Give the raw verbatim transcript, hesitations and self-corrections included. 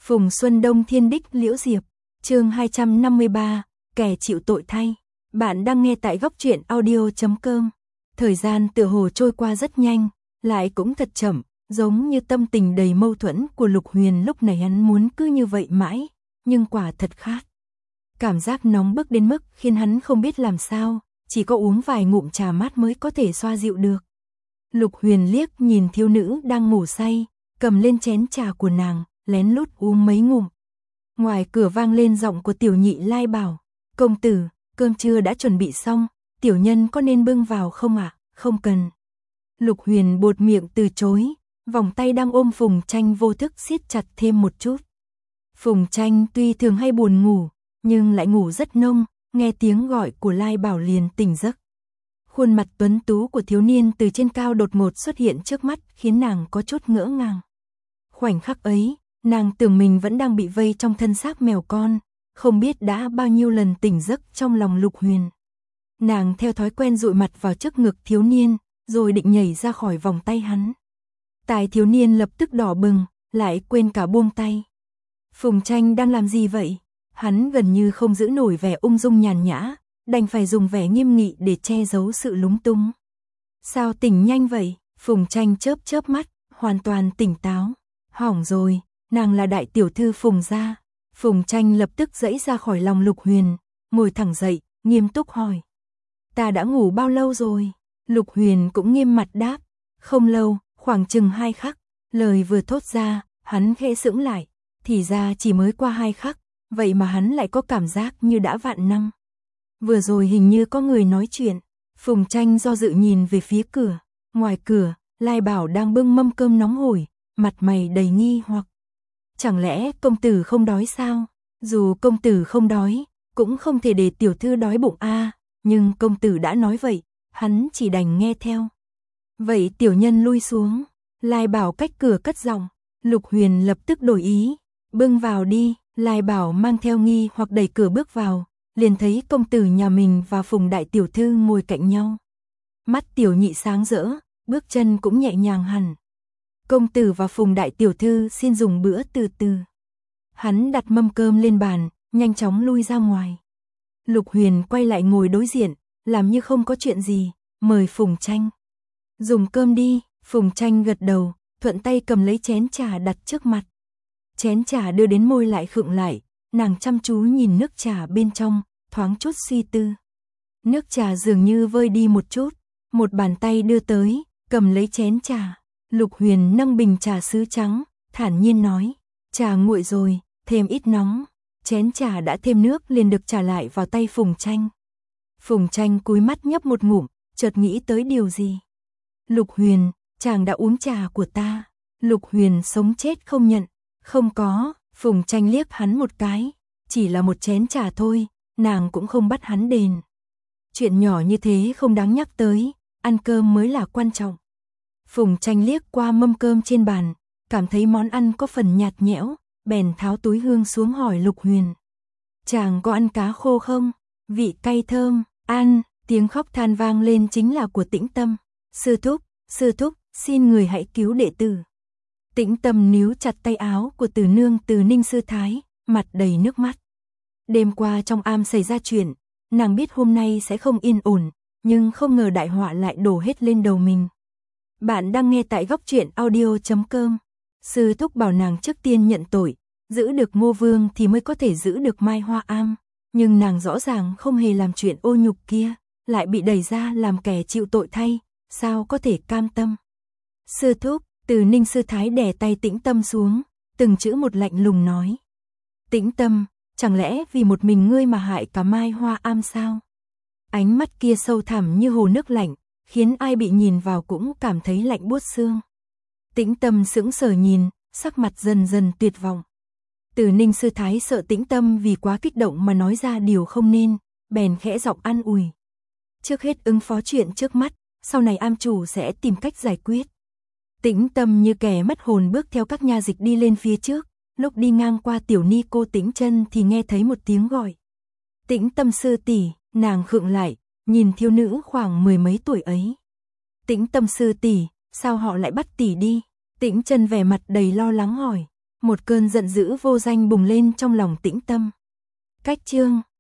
Phùng Xuân Đông Thiên Đích Liễu Diệp, chương hai trăm năm mươi ba, kẻ chịu tội thay. Bạn đang nghe tại góc truyện audio chấm com. Thời gian tựa hồ trôi qua rất nhanh, lại cũng thật chậm, giống như tâm tình đầy mâu thuẫn của Lục Huyền lúc này hắn muốn cứ như vậy mãi, nhưng quả thật khác. Cảm giác nóng bức đến mức khiến hắn không biết làm sao, chỉ có uống vài ngụm trà mát mới có thể xoa dịu được. Lục Huyền liếc nhìn thiếu nữ đang ngủ say, cầm lên chén trà của nàng, lén lút uống mấy ngụm. Ngoài cửa vang lên giọng của tiểu nhị lai bảo, công tử, cơm trưa đã chuẩn bị xong, tiểu nhân có nên bưng vào không ạ? À? Không cần. Lục Huyền buột miệng từ chối, vòng tay đang ôm Phùng Tranh vô thức siết chặt thêm một chút. Phùng Tranh tuy thường hay buồn ngủ, nhưng lại ngủ rất nông, nghe tiếng gọi của lai bảo liền tỉnh giấc. Khuôn mặt tuấn tú của thiếu niên từ trên cao đột ngột xuất hiện trước mắt khiến nàng có chút ngỡ ngàng. Khoảnh khắc ấy, nàng tưởng mình vẫn đang bị vây trong thân xác mèo con, không biết đã bao nhiêu lần tỉnh giấc trong lòng Lục Huyền. Nàng theo thói quen dụi mặt vào trước ngực thiếu niên, rồi định nhảy ra khỏi vòng tay hắn. Tai thiếu niên lập tức đỏ bừng, lại quên cả buông tay. Phùng Tranh đang làm gì vậy? Hắn gần như không giữ nổi vẻ ung dung nhàn nhã, đành phải dùng vẻ nghiêm nghị để che giấu sự lúng túng. Sao tỉnh nhanh vậy? Phùng Tranh chớp chớp mắt, hoàn toàn tỉnh táo. Hỏng rồi, nàng là đại tiểu thư Phùng gia. Phùng Tranh lập tức giãy ra khỏi lòng Lục Huyền, ngồi thẳng dậy, nghiêm túc hỏi. Ta đã ngủ bao lâu rồi? Lục Huyền cũng nghiêm mặt đáp. Không lâu, khoảng chừng hai khắc. Lời vừa thốt ra, hắn khẽ sững lại. Thì ra chỉ mới qua hai khắc, vậy mà hắn lại có cảm giác như đã vạn năm. Vừa rồi hình như có người nói chuyện. Phùng Tranh do dự nhìn về phía cửa. Ngoài cửa, lai bảo đang bưng mâm cơm nóng hổi, mặt mày đầy nghi hoặc. Chẳng lẽ công tử không đói sao? Dù công tử không đói, cũng không thể để tiểu thư đói bụng a. À, nhưng công tử đã nói vậy, hắn chỉ đành nghe theo. Vậy tiểu nhân lui xuống. Lai bảo cách cửa cất giọng. Lục Huyền lập tức đổi ý. Bưng vào đi. Lai bảo mang theo nghi hoặc đẩy cửa bước vào, liền thấy công tử nhà mình và Phùng đại tiểu thư ngồi cạnh nhau. Mắt tiểu nhị sáng rỡ, bước chân cũng nhẹ nhàng hẳn. Công tử và Phùng đại tiểu thư xin dùng bữa từ từ. Hắn đặt mâm cơm lên bàn, nhanh chóng lui ra ngoài. Lục Huyền quay lại ngồi đối diện, làm như không có chuyện gì, mời Phùng Tranh. Dùng cơm đi. Phùng Tranh gật đầu, thuận tay cầm lấy chén trà đặt trước mặt. Chén trà đưa đến môi lại khựng lại, nàng chăm chú nhìn nước trà bên trong, thoáng chút suy tư. Nước trà dường như vơi đi một chút, một bàn tay đưa tới, cầm lấy chén trà. Lục Huyền nâng bình trà sứ trắng, thản nhiên nói, trà nguội rồi, thêm ít nóng. Chén trà đã thêm nước liền được trả lại vào tay Phùng Tranh. Phùng Tranh cúi mắt nhấp một ngụm, chợt nghĩ tới điều gì. Lục Huyền, chàng đã uống trà của ta. Lục Huyền sống chết không nhận. Không có. Phùng Tranh liếc hắn một cái, chỉ là một chén trà thôi, nàng cũng không bắt hắn đền. Chuyện nhỏ như thế không đáng nhắc tới, ăn cơm mới là quan trọng. Phùng Tranh liếc qua mâm cơm trên bàn, cảm thấy món ăn có phần nhạt nhẽo, bèn tháo túi hương xuống hỏi Lục Huyền. Chàng có ăn cá khô không? Vị cay thơm. Ăn. Tiếng khóc than vang lên chính là của Tĩnh Tâm. Sư thúc, sư thúc, xin người hãy cứu đệ tử. Tĩnh Tâm níu chặt tay áo của Từ nương Từ Ninh sư thái, mặt đầy nước mắt. Đêm qua trong am xảy ra chuyện, nàng biết hôm nay sẽ không yên ổn, nhưng không ngờ đại họa lại đổ hết lên đầu mình. Bạn đang nghe tại góc truyện audio chấm com. Sư thúc bảo nàng trước tiên nhận tội, giữ được Ngô Vương thì mới có thể giữ được Mai Hoa am, nhưng nàng rõ ràng không hề làm chuyện ô nhục kia, lại bị đẩy ra làm kẻ chịu tội thay, sao có thể cam tâm. Sư thúc. Từ Ninh sư thái đè tay Tĩnh Tâm xuống, từng chữ một lạnh lùng nói. Tĩnh Tâm, chẳng lẽ vì một mình ngươi mà hại cả Mai Hoa am sao? Ánh mắt kia sâu thẳm như hồ nước lạnh, khiến ai bị nhìn vào cũng cảm thấy lạnh buốt xương. Tĩnh Tâm sững sờ nhìn, sắc mặt dần dần tuyệt vọng. Từ Ninh sư thái sợ Tĩnh Tâm vì quá kích động mà nói ra điều không nên, bèn khẽ giọng an ủi. Trước hết ứng phó chuyện trước mắt, sau này am chủ sẽ tìm cách giải quyết. Tĩnh Tâm như kẻ mất hồn bước theo các nha dịch đi lên phía trước, lúc đi ngang qua tiểu ni cô Tĩnh Chân thì nghe thấy một tiếng gọi. Tĩnh Tâm sư tỷ. Nàng khựng lại, nhìn thiếu nữ khoảng mười mấy tuổi ấy. Tĩnh Tâm sư tỷ, sao họ lại bắt tỷ đi? Tĩnh Chân vẻ mặt đầy lo lắng hỏi. Một cơn giận dữ vô danh bùng lên trong lòng Tĩnh Tâm. Cách chương